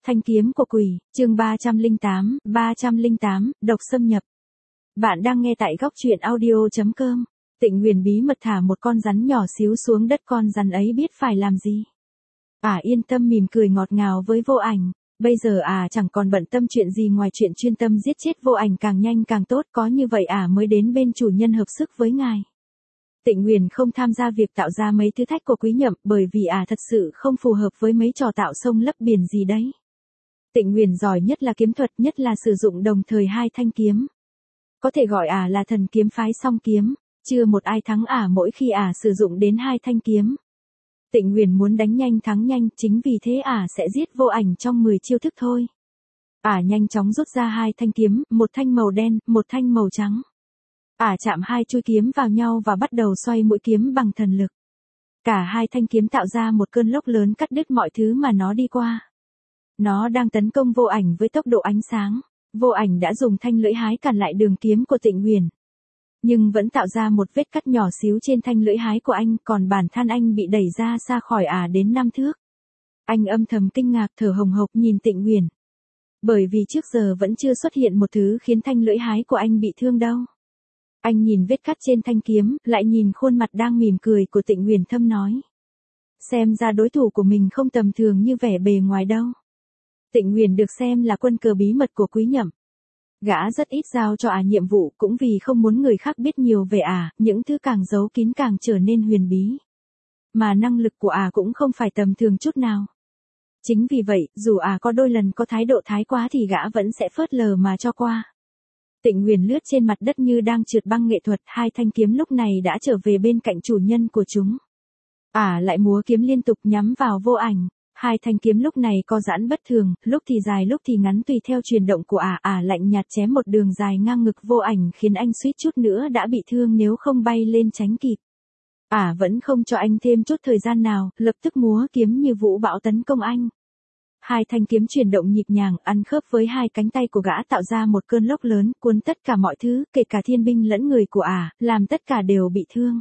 Thanh kiếm của quỷ, chương 308, độc xâm nhập. Bạn đang nghe tại góc truyện audio.com. Tịnh Huyền bí mật thả một con rắn nhỏ xíu xuống đất, con rắn ấy biết phải làm gì. Yên tâm mỉm cười ngọt ngào với Vô Ảnh, bây giờ chẳng còn bận tâm chuyện gì ngoài chuyện chuyên tâm giết chết Vô Ảnh càng nhanh càng tốt, có như vậy mới đến bên chủ nhân hợp sức với ngài. Tịnh Huyền không tham gia việc tạo ra mấy thứ thách của Quý Nhậm, bởi vì thật sự không phù hợp với mấy trò tạo sông lấp biển gì đấy. Tịnh Huyền giỏi nhất là kiếm thuật, nhất là sử dụng đồng thời hai thanh kiếm. Có thể gọi là thần kiếm phái song kiếm, chưa một ai thắng mỗi khi sử dụng đến hai thanh kiếm. Tịnh Huyền muốn đánh nhanh thắng nhanh, chính vì thế sẽ giết Vô Ảnh trong 10 chiêu thức thôi. Nhanh chóng rút ra hai thanh kiếm, một thanh màu đen, một thanh màu trắng. Chạm hai chuôi kiếm vào nhau và bắt đầu xoay mũi kiếm bằng thần lực. Cả hai thanh kiếm tạo ra một cơn lốc lớn cắt đứt mọi thứ mà nó đi qua. Nó đang tấn công Vô Ảnh với tốc độ ánh sáng. Vô Ảnh đã dùng thanh lưỡi hái cản lại đường kiếm của Tịnh Huyền, nhưng vẫn tạo ra một vết cắt nhỏ xíu trên thanh lưỡi hái của anh, còn bản thân anh bị đẩy ra xa khỏi đến 5 thước. Anh âm thầm kinh ngạc thở hồng hộc nhìn Tịnh Huyền. Bởi vì trước giờ vẫn chưa xuất hiện một thứ khiến thanh lưỡi hái của anh bị thương đâu. Anh nhìn vết cắt trên thanh kiếm, lại nhìn khuôn mặt đang mỉm cười của Tịnh Huyền thâm nói. Xem ra đối thủ của mình không tầm thường như vẻ bề ngoài đâu. Tịnh Huyền được xem là quân cờ bí mật của Quý Nhậm. Gã rất ít giao cho nhiệm vụ, cũng vì không muốn người khác biết nhiều về những thứ càng giấu kín càng trở nên huyền bí. Mà năng lực của cũng không phải tầm thường chút nào. Chính vì vậy, dù có đôi lần có thái độ thái quá thì gã vẫn sẽ phớt lờ mà cho qua. Tịnh Huyền lướt trên mặt đất như đang trượt băng nghệ thuật, hai thanh kiếm lúc này đã trở về bên cạnh chủ nhân của chúng. Lại múa kiếm liên tục nhắm vào Vô Ảnh. Hai thanh kiếm lúc này co giãn bất thường, lúc thì dài lúc thì ngắn tùy theo chuyển động của lạnh nhạt chém một đường dài ngang ngực Vô Ảnh, khiến anh suýt chút nữa đã bị thương nếu không bay lên tránh kịp. Vẫn không cho anh thêm chút thời gian nào, lập tức múa kiếm như vũ bão tấn công anh. Hai thanh kiếm chuyển động nhịp nhàng, ăn khớp với hai cánh tay của gã tạo ra một cơn lốc lớn, cuốn tất cả mọi thứ, kể cả thiên binh lẫn người của làm tất cả đều bị thương.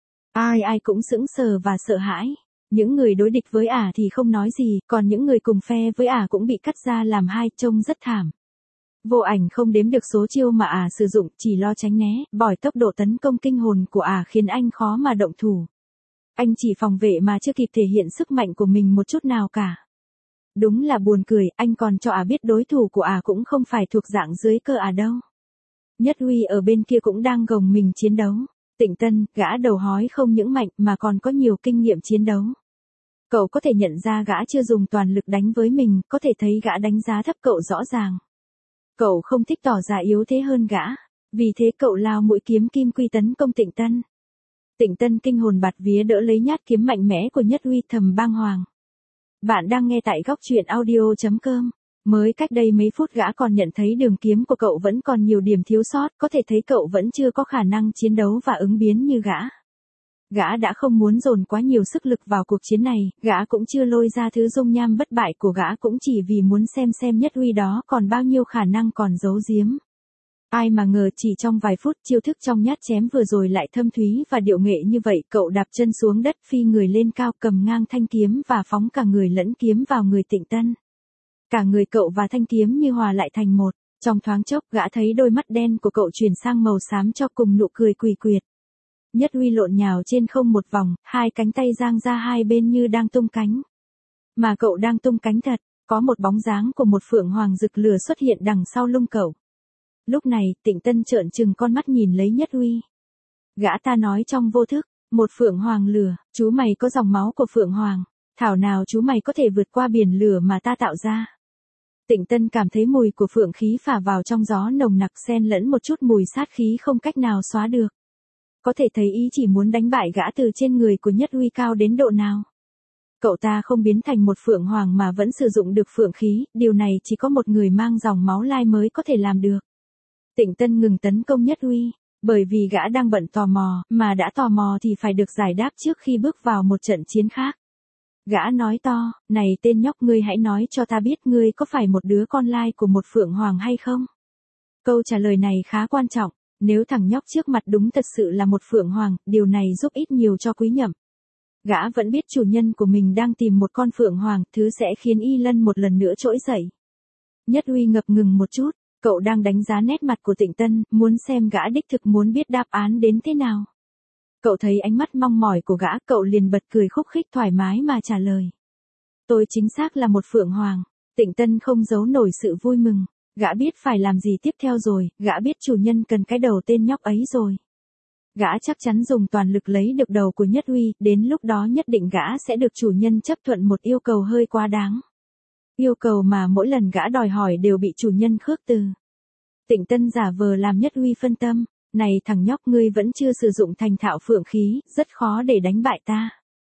Ai cũng sững sờ và sợ hãi. Những người đối địch với thì không nói gì, còn những người cùng phe với cũng bị cắt ra làm hai, trông rất thảm. Vô Ảnh không đếm được số chiêu mà sử dụng, chỉ lo tránh né, bởi tốc độ tấn công kinh hồn của khiến anh khó mà động thủ. Anh chỉ phòng vệ mà chưa kịp thể hiện sức mạnh của mình một chút nào cả. Đúng là buồn cười, anh còn cho biết đối thủ của cũng không phải thuộc dạng dưới cơ đâu. Nhất Huy ở bên kia cũng đang gồng mình chiến đấu. Tịnh Tân, gã đầu hói không những mạnh mà còn có nhiều kinh nghiệm chiến đấu. Cậu có thể nhận ra gã chưa dùng toàn lực đánh với mình, có thể thấy gã đánh giá thấp cậu rõ ràng. Cậu không thích tỏ ra yếu thế hơn gã, vì thế cậu lao mũi kiếm kim quy tấn công Tịnh Tân. Tịnh Tân kinh hồn bạt vía đỡ lấy nhát kiếm mạnh mẽ của Nhất Huy, thầm bang hoàng. Bạn đang nghe tại góc truyện audio.com. Mới cách đây mấy phút gã còn nhận thấy đường kiếm của cậu vẫn còn nhiều điểm thiếu sót, có thể thấy cậu vẫn chưa có khả năng chiến đấu và ứng biến như gã. Gã đã không muốn dồn quá nhiều sức lực vào cuộc chiến này, gã cũng chưa lôi ra thứ dung nham bất bại của gã cũng chỉ vì muốn xem Nhất Huy đó còn bao nhiêu khả năng còn giấu giếm. Ai mà ngờ chỉ trong vài phút, chiêu thức trong nhát chém vừa rồi lại thâm thúy và điệu nghệ như vậy, cậu đạp chân xuống đất, phi người lên cao, cầm ngang thanh kiếm và phóng cả người lẫn kiếm vào người Tịnh Tân. Cả người cậu và thanh kiếm như hòa lại thành một, trong thoáng chốc gã thấy đôi mắt đen của cậu chuyển sang màu xám cho cùng nụ cười quỷ quyệt. Nhất Huy lộn nhào trên không một vòng, hai cánh tay giang ra hai bên như đang tung cánh. Mà cậu đang tung cánh thật, có một bóng dáng của một phượng hoàng rực lửa xuất hiện đằng sau lưng cậu. Lúc này, Tịnh Tân trợn trừng con mắt nhìn lấy Nhất Huy. Gã ta nói trong vô thức, một phượng hoàng lửa, chú mày có dòng máu của phượng hoàng, thảo nào chú mày có thể vượt qua biển lửa mà ta tạo ra. Tịnh Tân cảm thấy mùi của phượng khí phả vào trong gió nồng nặc, xen lẫn một chút mùi sát khí không cách nào xóa được. Có thể thấy ý chỉ muốn đánh bại gã từ trên người của Nhất Huy cao đến độ nào. Cậu ta không biến thành một phượng hoàng mà vẫn sử dụng được phượng khí, điều này chỉ có một người mang dòng máu lai mới có thể làm được. Tịnh Tân ngừng tấn công Nhất Huy, bởi vì gã đang bận tò mò, mà đã tò mò thì phải được giải đáp trước khi bước vào một trận chiến khác. Gã nói to, này tên nhóc, ngươi hãy nói cho ta biết ngươi có phải một đứa con lai của một phượng hoàng hay không? Câu trả lời này khá quan trọng, nếu thằng nhóc trước mặt đúng thật sự là một phượng hoàng, điều này giúp ích nhiều cho Quý Nhậm. Gã vẫn biết chủ nhân của mình đang tìm một con phượng hoàng, thứ sẽ khiến Y Lân một lần nữa trỗi dậy. Nhất Uy ngập ngừng một chút, cậu đang đánh giá nét mặt của Tịnh Tân, muốn xem gã đích thực muốn biết đáp án đến thế nào. Cậu thấy ánh mắt mong mỏi của gã, cậu liền bật cười khúc khích thoải mái mà trả lời. Tôi chính xác là một phượng hoàng. Tịnh Tân không giấu nổi sự vui mừng, gã biết phải làm gì tiếp theo rồi, gã biết chủ nhân cần cái đầu tên nhóc ấy rồi. Gã chắc chắn dùng toàn lực lấy được đầu của Nhất Uy, đến lúc đó nhất định gã sẽ được chủ nhân chấp thuận một yêu cầu hơi quá đáng. Yêu cầu mà mỗi lần gã đòi hỏi đều bị chủ nhân khước từ. Tịnh Tân giả vờ làm Nhất Uy phân tâm, này thằng nhóc, ngươi vẫn chưa sử dụng thành thạo phượng khí, rất khó để đánh bại ta.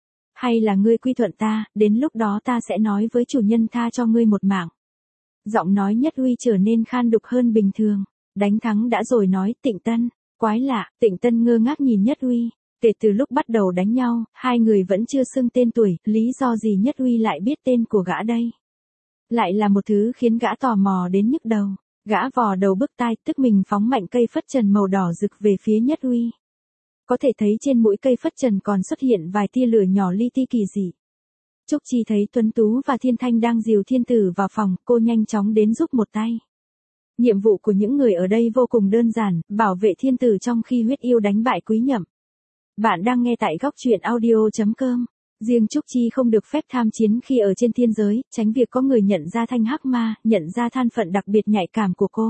Hay là ngươi quy thuận ta, đến lúc đó ta sẽ nói với chủ nhân tha cho ngươi một mạng. Giọng nói Nhất Uy trở nên khan đục hơn bình thường, đánh thắng đã rồi nói. Tịnh Tân, quái lạ. Tịnh Tân ngơ ngác nhìn Nhất Uy, kể từ lúc bắt đầu đánh nhau, hai người vẫn chưa xưng tên tuổi, lý do gì Nhất Uy lại biết tên của gã đây? Lại là một thứ khiến gã tò mò đến nhức đầu. Gã vò đầu bứt tai, tức mình phóng mạnh cây phất trần màu đỏ rực về phía Nhất Uy. Có thể thấy trên mũi cây phất trần còn xuất hiện vài tia lửa nhỏ li ti kỳ dị. Trúc Chi thấy Tuấn Tú và Thiên Thanh đang dìu thiên tử vào phòng, cô nhanh chóng đến giúp một tay. Nhiệm vụ của những người ở đây vô cùng đơn giản, bảo vệ thiên tử trong khi huyết yêu đánh bại Quý Nhậm. Bạn đang nghe tại góc truyện audio.com. Riêng Trúc Chi không được phép tham chiến khi ở trên thiên giới, tránh việc có người nhận ra thanh hắc ma, nhận ra thân phận đặc biệt nhạy cảm của cô.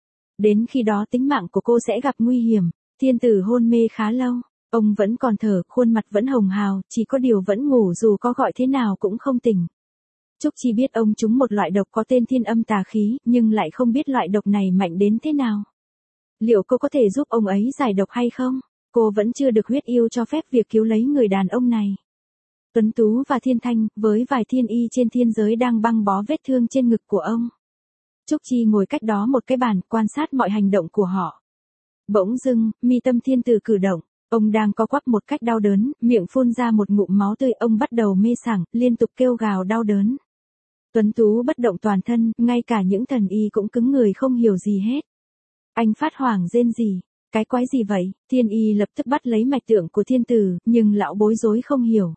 Đến khi đó tính mạng của cô sẽ gặp nguy hiểm. Thiên tử hôn mê khá lâu, ông vẫn còn thở, khuôn mặt vẫn hồng hào, chỉ có điều vẫn ngủ dù có gọi thế nào cũng không tỉnh. Trúc Chi biết ông trúng một loại độc có tên thiên âm tà khí, nhưng lại không biết loại độc này mạnh đến thế nào. Liệu cô có thể giúp ông ấy giải độc hay không? Cô vẫn chưa được huyết yêu cho phép việc cứu lấy người đàn ông này. Tuấn Tú và Thiên Thanh, với vài thiên y trên thiên giới đang băng bó vết thương trên ngực của ông. Trúc Chi ngồi cách đó một cái bàn, quan sát mọi hành động của họ. Bỗng dưng, mi tâm thiên tử cử động, ông đang co quắp một cách đau đớn, miệng phun ra một ngụm máu tươi, ông bắt đầu mê sảng, liên tục kêu gào đau đớn. Tuấn Tú bất động toàn thân, ngay cả những thần y cũng cứng người không hiểu gì hết. Anh phát hoảng rên rỉ, cái quái gì vậy? Thiên y lập tức bắt lấy mạch tượng của thiên tử, nhưng lão bối rối không hiểu.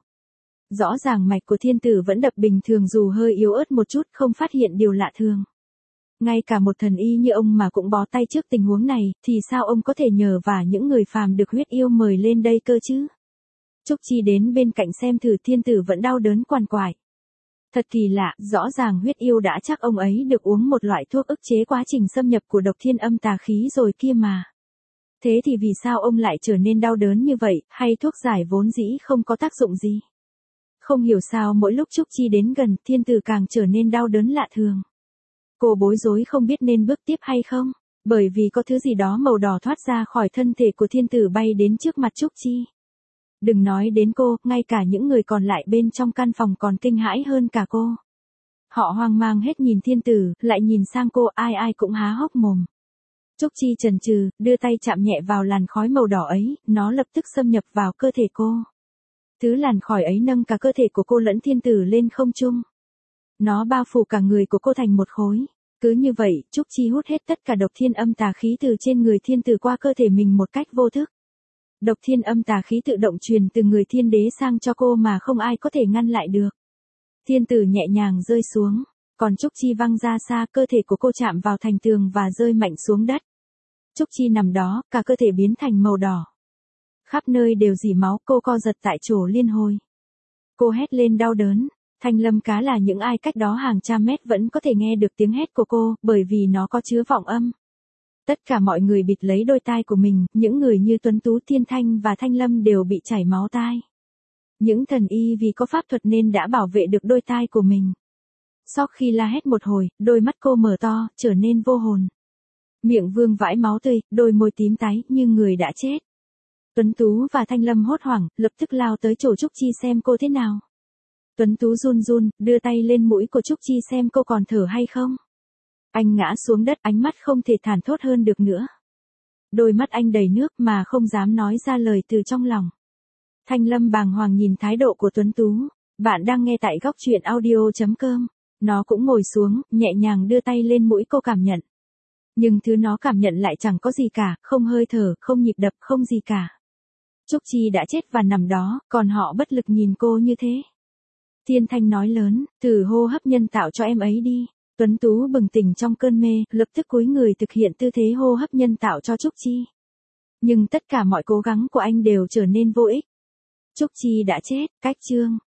Rõ ràng mạch của thiên tử vẫn đập bình thường dù hơi yếu ớt một chút, không phát hiện điều lạ thường. Ngay cả một thần y như ông mà cũng bó tay trước tình huống này, thì sao ông có thể nhờ vả những người phàm được huyết yêu mời lên đây cơ chứ? Trúc Chi đến bên cạnh xem thử, thiên tử vẫn đau đớn quằn quại. Thật kỳ lạ, rõ ràng huyết yêu đã chắc ông ấy được uống một loại thuốc ức chế quá trình xâm nhập của độc thiên âm tà khí rồi kia mà. Thế thì vì sao ông lại trở nên đau đớn như vậy, hay thuốc giải vốn dĩ không có tác dụng gì? Không hiểu sao mỗi lúc Trúc Chi đến gần, thiên tử càng trở nên đau đớn lạ thường. Cô bối rối không biết nên bước tiếp hay không, bởi vì có thứ gì đó màu đỏ thoát ra khỏi thân thể của thiên tử bay đến trước mặt Trúc Chi. Đừng nói đến cô, ngay cả những người còn lại bên trong căn phòng còn kinh hãi hơn cả cô. Họ hoang mang hết nhìn thiên tử, lại nhìn sang cô, ai ai cũng há hốc mồm. Trúc Chi chần chừ, đưa tay chạm nhẹ vào làn khói màu đỏ ấy, nó lập tức xâm nhập vào cơ thể cô. Thứ làn khói ấy nâng cả cơ thể của cô lẫn thiên tử lên không trung. Nó bao phủ cả người của cô thành một khối. Cứ như vậy, Trúc Chi hút hết tất cả độc thiên âm tà khí từ trên người thiên tử qua cơ thể mình một cách vô thức. Độc thiên âm tà khí tự động truyền từ người thiên đế sang cho cô mà không ai có thể ngăn lại được. Thiên tử nhẹ nhàng rơi xuống, còn Trúc Chi văng ra xa, cơ thể của cô chạm vào thành tường và rơi mạnh xuống đất. Trúc Chi nằm đó, cả cơ thể biến thành màu đỏ. Khắp nơi đều rỉ máu, cô co giật tại chỗ liên hồi. Cô hét lên đau đớn. Thanh lâm cá là những ai cách đó hàng trăm mét vẫn có thể nghe được tiếng hét của cô, bởi vì nó có chứa vọng âm. Tất cả mọi người bịt lấy đôi tai của mình, những người như Tuấn Tú, Thiên Thanh và Thanh Lâm đều bị chảy máu tai. Những thần y vì có pháp thuật nên đã bảo vệ được đôi tai của mình. Sau khi la hét một hồi, đôi mắt cô mở to, trở nên vô hồn. Miệng vương vãi máu tươi, đôi môi tím tái, như người đã chết. Tuấn Tú và Thanh Lâm hốt hoảng, lập tức lao tới chỗ Trúc Chi xem cô thế nào. Tuấn Tú run run, đưa tay lên mũi của Trúc Chi xem cô còn thở hay không. Anh ngã xuống đất, ánh mắt không thể thản thốt hơn được nữa. Đôi mắt anh đầy nước mà không dám nói ra lời từ trong lòng. Thanh Lâm bàng hoàng nhìn thái độ của Tuấn Tú. Bạn đang nghe tại góc truyện audio.com. Nó cũng ngồi xuống, nhẹ nhàng đưa tay lên mũi cô cảm nhận. Nhưng thứ nó cảm nhận lại chẳng có gì cả, không hơi thở, không nhịp đập, không gì cả. Trúc Chi đã chết và nằm đó, còn họ bất lực nhìn cô như thế. Thiên Thanh nói lớn, thử hô hấp nhân tạo cho em ấy đi. Tuấn Tú bừng tỉnh trong cơn mê, lập tức cúi người thực hiện tư thế hô hấp nhân tạo cho Trúc Chi. Nhưng tất cả mọi cố gắng của anh đều trở nên vô ích. Trúc Chi đã chết, cách chương.